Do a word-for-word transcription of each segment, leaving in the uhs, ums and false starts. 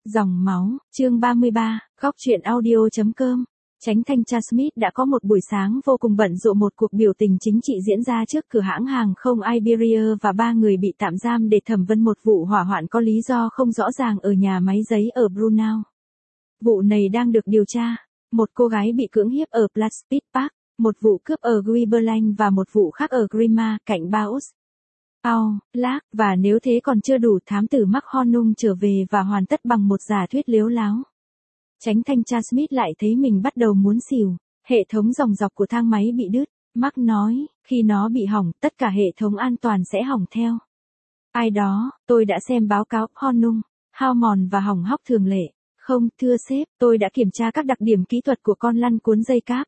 Dòng máu, chương ba mươi ba, góc truyện audio.com. Chánh thanh tra Smith đã có một buổi sáng vô cùng bận rộn. Một cuộc biểu tình chính trị diễn ra trước cửa hãng hàng không Iberia và ba người bị tạm giam để thẩm vấn một vụ hỏa hoạn có lý do không rõ ràng ở nhà máy giấy ở Brunel. Vụ này đang được điều tra. Một cô gái bị cưỡng hiếp ở Plastic Park, một vụ cướp ở Guiberline và một vụ khác ở Grima, cạnh Baus. Ao, Lác, và nếu thế còn chưa đủ, thám tử Mark Hornung trở về và hoàn tất bằng một giả thuyết lếu láo. Chánh thanh tra Smith lại thấy mình bắt đầu muốn xỉu. Hệ thống dòng dọc của thang máy bị đứt. Mark nói, khi nó bị hỏng, tất cả hệ thống an toàn sẽ hỏng theo. Ai đó, tôi đã xem báo cáo Hornung, hao mòn và hỏng hóc thường lệ. Không, thưa sếp, tôi đã kiểm tra các đặc điểm kỹ thuật của con lăn cuốn dây cáp.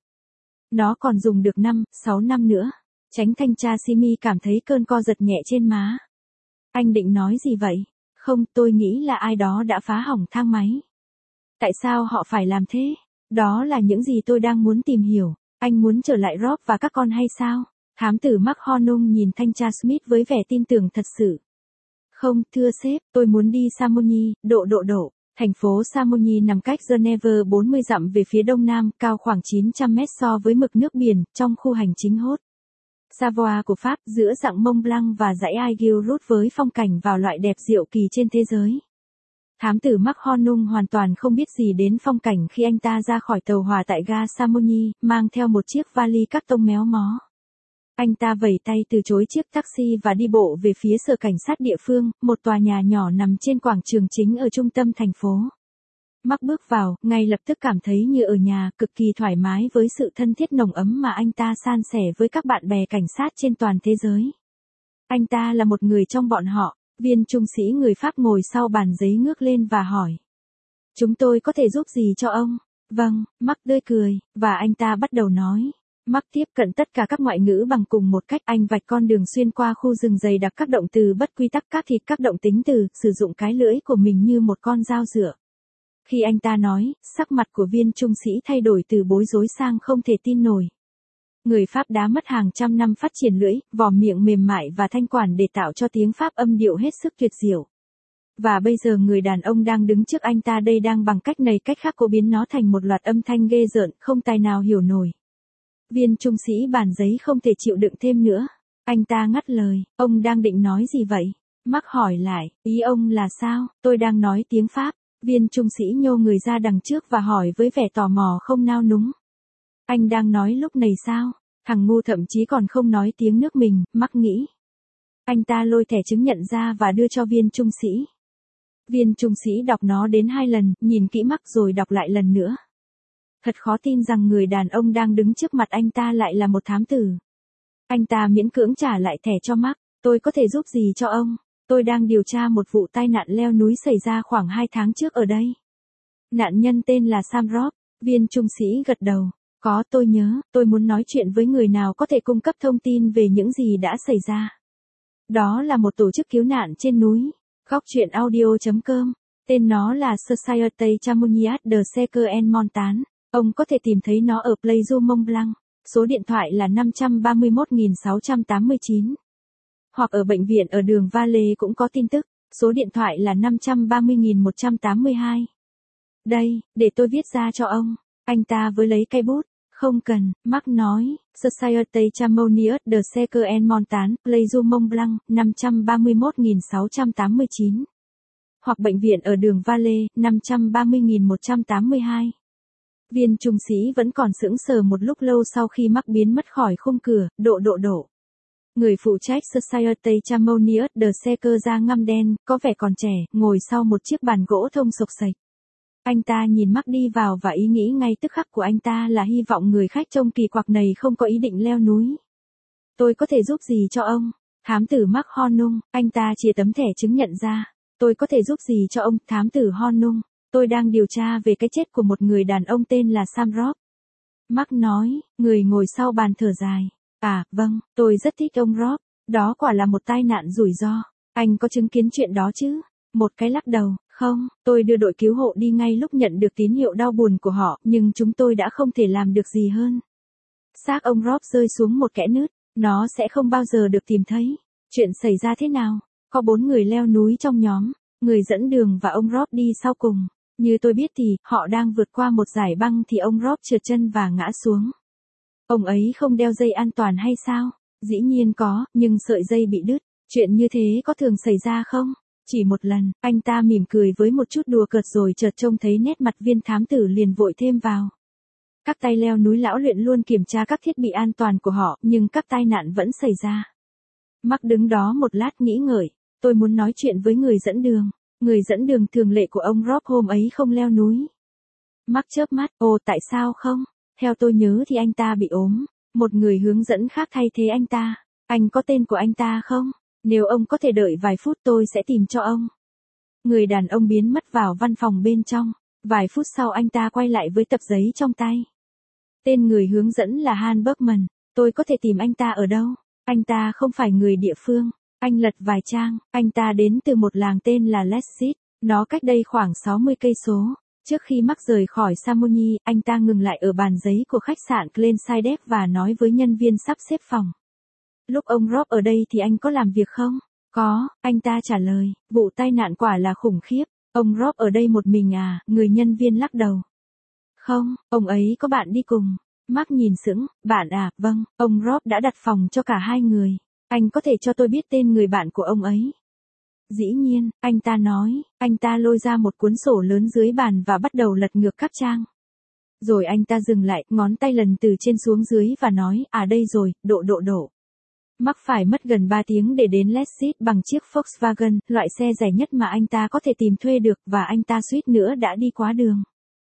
Nó còn dùng được năm, sáu năm nữa. Chánh thanh tra Simi cảm thấy cơn co giật nhẹ trên má. Anh định nói gì vậy? Không, tôi nghĩ là ai đó đã phá hỏng thang máy. Tại sao họ phải làm thế? Đó là những gì tôi đang muốn tìm hiểu. Anh muốn trở lại Rob và các con hay sao? Thám tử Mark Hornung nhìn thanh tra Smith với vẻ tin tưởng thật sự. Không, thưa sếp, tôi muốn đi Chamonix, độ độ độ. Thành phố Chamonix nằm cách Geneva bốn mươi dặm về phía đông nam, cao khoảng chín trăm mét so với mực nước biển, trong khu hành chính Haute Savoie của Pháp, giữa dặng Mont Blanc và dãy Aiguille-Rouge với phong cảnh vào loại đẹp diệu kỳ trên thế giới. Thám tử Mark Hornung hoàn toàn không biết gì đến phong cảnh khi anh ta ra khỏi tàu hỏa tại ga Chamonix, mang theo một chiếc vali cắt tông méo mó. Anh ta vẩy tay từ chối chiếc taxi và đi bộ về phía sở cảnh sát địa phương, một tòa nhà nhỏ nằm trên quảng trường chính ở trung tâm thành phố. Mark bước vào, ngay lập tức cảm thấy như ở nhà, cực kỳ thoải mái với sự thân thiết nồng ấm mà anh ta san sẻ với các bạn bè cảnh sát trên toàn thế giới. Anh ta là một người trong bọn họ. Viên trung sĩ người Pháp ngồi sau bàn giấy ngước lên và hỏi. Chúng tôi có thể giúp gì cho ông? Vâng, Mark tươi cười, và anh ta bắt đầu nói. Mark tiếp cận tất cả các ngoại ngữ bằng cùng một cách. Anh vạch con đường xuyên qua khu rừng dày đặc các động từ bất quy tắc, các thịt, các động tính từ, sử dụng cái lưỡi của mình như một con dao dựa. Khi anh ta nói, sắc mặt của viên trung sĩ thay đổi từ bối rối sang không thể tin nổi. Người Pháp đã mất hàng trăm năm phát triển lưỡi, vò miệng mềm mại và thanh quản để tạo cho tiếng Pháp âm điệu hết sức tuyệt diệu. Và bây giờ người đàn ông đang đứng trước anh ta đây đang bằng cách này cách khác cố biến nó thành một loạt âm thanh ghê rợn, không tài nào hiểu nổi. Viên trung sĩ bàn giấy không thể chịu đựng thêm nữa. Anh ta ngắt lời, ông đang định nói gì vậy? Mark hỏi lại, ý ông là sao? Tôi đang nói tiếng Pháp. Viên trung sĩ nhô người ra đằng trước và hỏi với vẻ tò mò không nao núng. Anh đang nói lúc này sao? Thằng ngu thậm chí còn không nói tiếng nước mình, Mark nghĩ. Anh ta lôi thẻ chứng nhận ra và đưa cho viên trung sĩ. Viên trung sĩ đọc nó đến hai lần, nhìn kỹ Mark rồi đọc lại lần nữa. Thật khó tin rằng người đàn ông đang đứng trước mặt anh ta lại là một thám tử. Anh ta miễn cưỡng trả lại thẻ cho Mark. Tôi có thể giúp gì cho ông? Tôi đang điều tra một vụ tai nạn leo núi xảy ra khoảng hai tháng trước ở đây. Nạn nhân tên là Sam Robb. Viên trung sĩ gật đầu. Có, tôi nhớ, tôi muốn nói chuyện với người nào có thể cung cấp thông tin về những gì đã xảy ra. Đó là một tổ chức cứu nạn trên núi. Góc truyện audio.com. Tên nó là Société Chamonix de Secours en Montagne. Ông có thể tìm thấy nó ở Place du Mont Blanc. Số điện thoại là năm ba một sáu tám chín. Hoặc ở bệnh viện ở đường Vallée cũng có tin tức. Số điện thoại là năm ba mươi một tám hai. Đây, để tôi viết ra cho ông. Anh ta với lấy cây bút. Không cần, Mark nói. Société Chamonix de Secours en Montagne, Place du Mont Blanc, năm ba một sáu tám chín. Hoặc bệnh viện ở đường Vallée, năm ba mươi một tám hai. Viên trung sĩ vẫn còn sững sờ một lúc lâu sau khi Mark biến mất khỏi khung cửa, độ độ độ. Người phụ trách Société Chamonix de Secours da ngăm đen, có vẻ còn trẻ, ngồi sau một chiếc bàn gỗ thông sộc sạch. Anh ta nhìn Mark đi vào và ý nghĩ ngay tức khắc của anh ta là hy vọng người khách trông kỳ quặc này không có ý định leo núi. Tôi có thể giúp gì cho ông? Thám tử Mark Hornung, anh ta chia tấm thẻ chứng nhận ra. Tôi có thể giúp gì cho ông, thám tử Hornung? Tôi đang điều tra về cái chết của một người đàn ông tên là Sam Robb. Mark nói, người ngồi sau bàn thở dài. À, vâng, tôi rất thích ông Robb. Đó quả là một tai nạn rủi ro. Anh có chứng kiến chuyện đó chứ? Một cái lắc đầu. Không, tôi đưa đội cứu hộ đi ngay lúc nhận được tín hiệu đau buồn của họ, nhưng chúng tôi đã không thể làm được gì hơn. Xác ông Robb rơi xuống một kẽ nứt, nó sẽ không bao giờ được tìm thấy. Chuyện xảy ra thế nào? Có bốn người leo núi trong nhóm. Người dẫn đường và ông Rob đi sau cùng. Như tôi biết thì, họ đang vượt qua một dải băng thì ông Rob trượt chân và ngã xuống. Ông ấy không đeo dây an toàn hay sao? Dĩ nhiên có, nhưng sợi dây bị đứt. Chuyện như thế có thường xảy ra không? Chỉ một lần, anh ta mỉm cười với một chút đùa cợt rồi chợt trông thấy nét mặt viên thám tử liền vội thêm vào. Các tay leo núi lão luyện luôn kiểm tra các thiết bị an toàn của họ, nhưng các tai nạn vẫn xảy ra. Mark đứng đó một lát nghĩ ngợi. Tôi muốn nói chuyện với người dẫn đường. Người dẫn đường thường lệ của ông Rob hôm ấy không leo núi. Mark chớp mắt, ồ tại sao không? Theo tôi nhớ thì anh ta bị ốm. Một người hướng dẫn khác thay thế anh ta. Anh có tên của anh ta không? Nếu ông có thể đợi vài phút tôi sẽ tìm cho ông. Người đàn ông biến mất vào văn phòng bên trong. Vài phút sau anh ta quay lại với tập giấy trong tay. Tên người hướng dẫn là Han Bergman. Tôi có thể tìm anh ta ở đâu? Anh ta không phải người địa phương. Anh lật vài trang. Anh ta đến từ một làng tên là Leipzig. Nó cách đây khoảng sáu mươi cây số. Trước khi Mark rời khỏi Chamonix, anh ta ngừng lại ở bàn giấy của khách sạn Glenside và nói với nhân viên sắp xếp phòng. Lúc ông Rob ở đây thì anh có làm việc không? Có, anh ta trả lời. Vụ tai nạn quả là khủng khiếp. Ông Rob ở đây một mình à? Người nhân viên lắc đầu. Không, ông ấy có bạn đi cùng. Mark nhìn sững. Bạn à? Vâng, ông Rob đã đặt phòng cho cả hai người. Anh có thể cho tôi biết tên người bạn của ông ấy? Dĩ nhiên, anh ta nói. Anh ta lôi ra một cuốn sổ lớn dưới bàn và bắt đầu lật ngược các trang. Rồi anh ta dừng lại, ngón tay lần từ trên xuống dưới và nói, à đây rồi, độ độ độ. Mark phải mất gần ba tiếng để đến Leipzig bằng chiếc Volkswagen, loại xe rẻ nhất mà anh ta có thể tìm thuê được, và anh ta suýt nữa đã đi quá đường.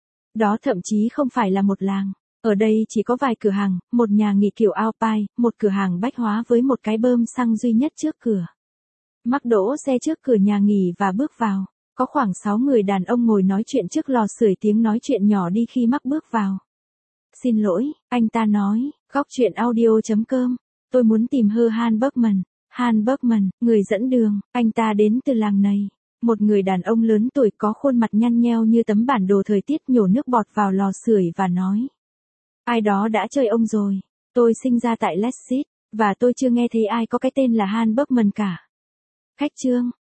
Đó thậm chí không phải là một làng. Ở đây chỉ có vài cửa hàng, một nhà nghỉ kiểu Alpine, một cửa hàng bách hóa với một cái bơm xăng duy nhất trước cửa. Mark đỗ xe trước cửa nhà nghỉ và bước vào. Có khoảng sáu người đàn ông ngồi nói chuyện trước lò sưởi, tiếng nói chuyện nhỏ đi khi Mark bước vào. Xin lỗi, anh ta nói, góc chuyện audio chấm com. Tôi muốn tìm Hơ Han Bergman. Han Bergman, người dẫn đường, anh ta đến từ làng này. Một người đàn ông lớn tuổi có khuôn mặt nhăn nheo như tấm bản đồ thời tiết, nhổ nước bọt vào lò sưởi và nói. Ai đó đã chơi ông rồi. Tôi sinh ra tại Leipzig, và tôi chưa nghe thấy ai có cái tên là Han Bergman cả. Khách trương,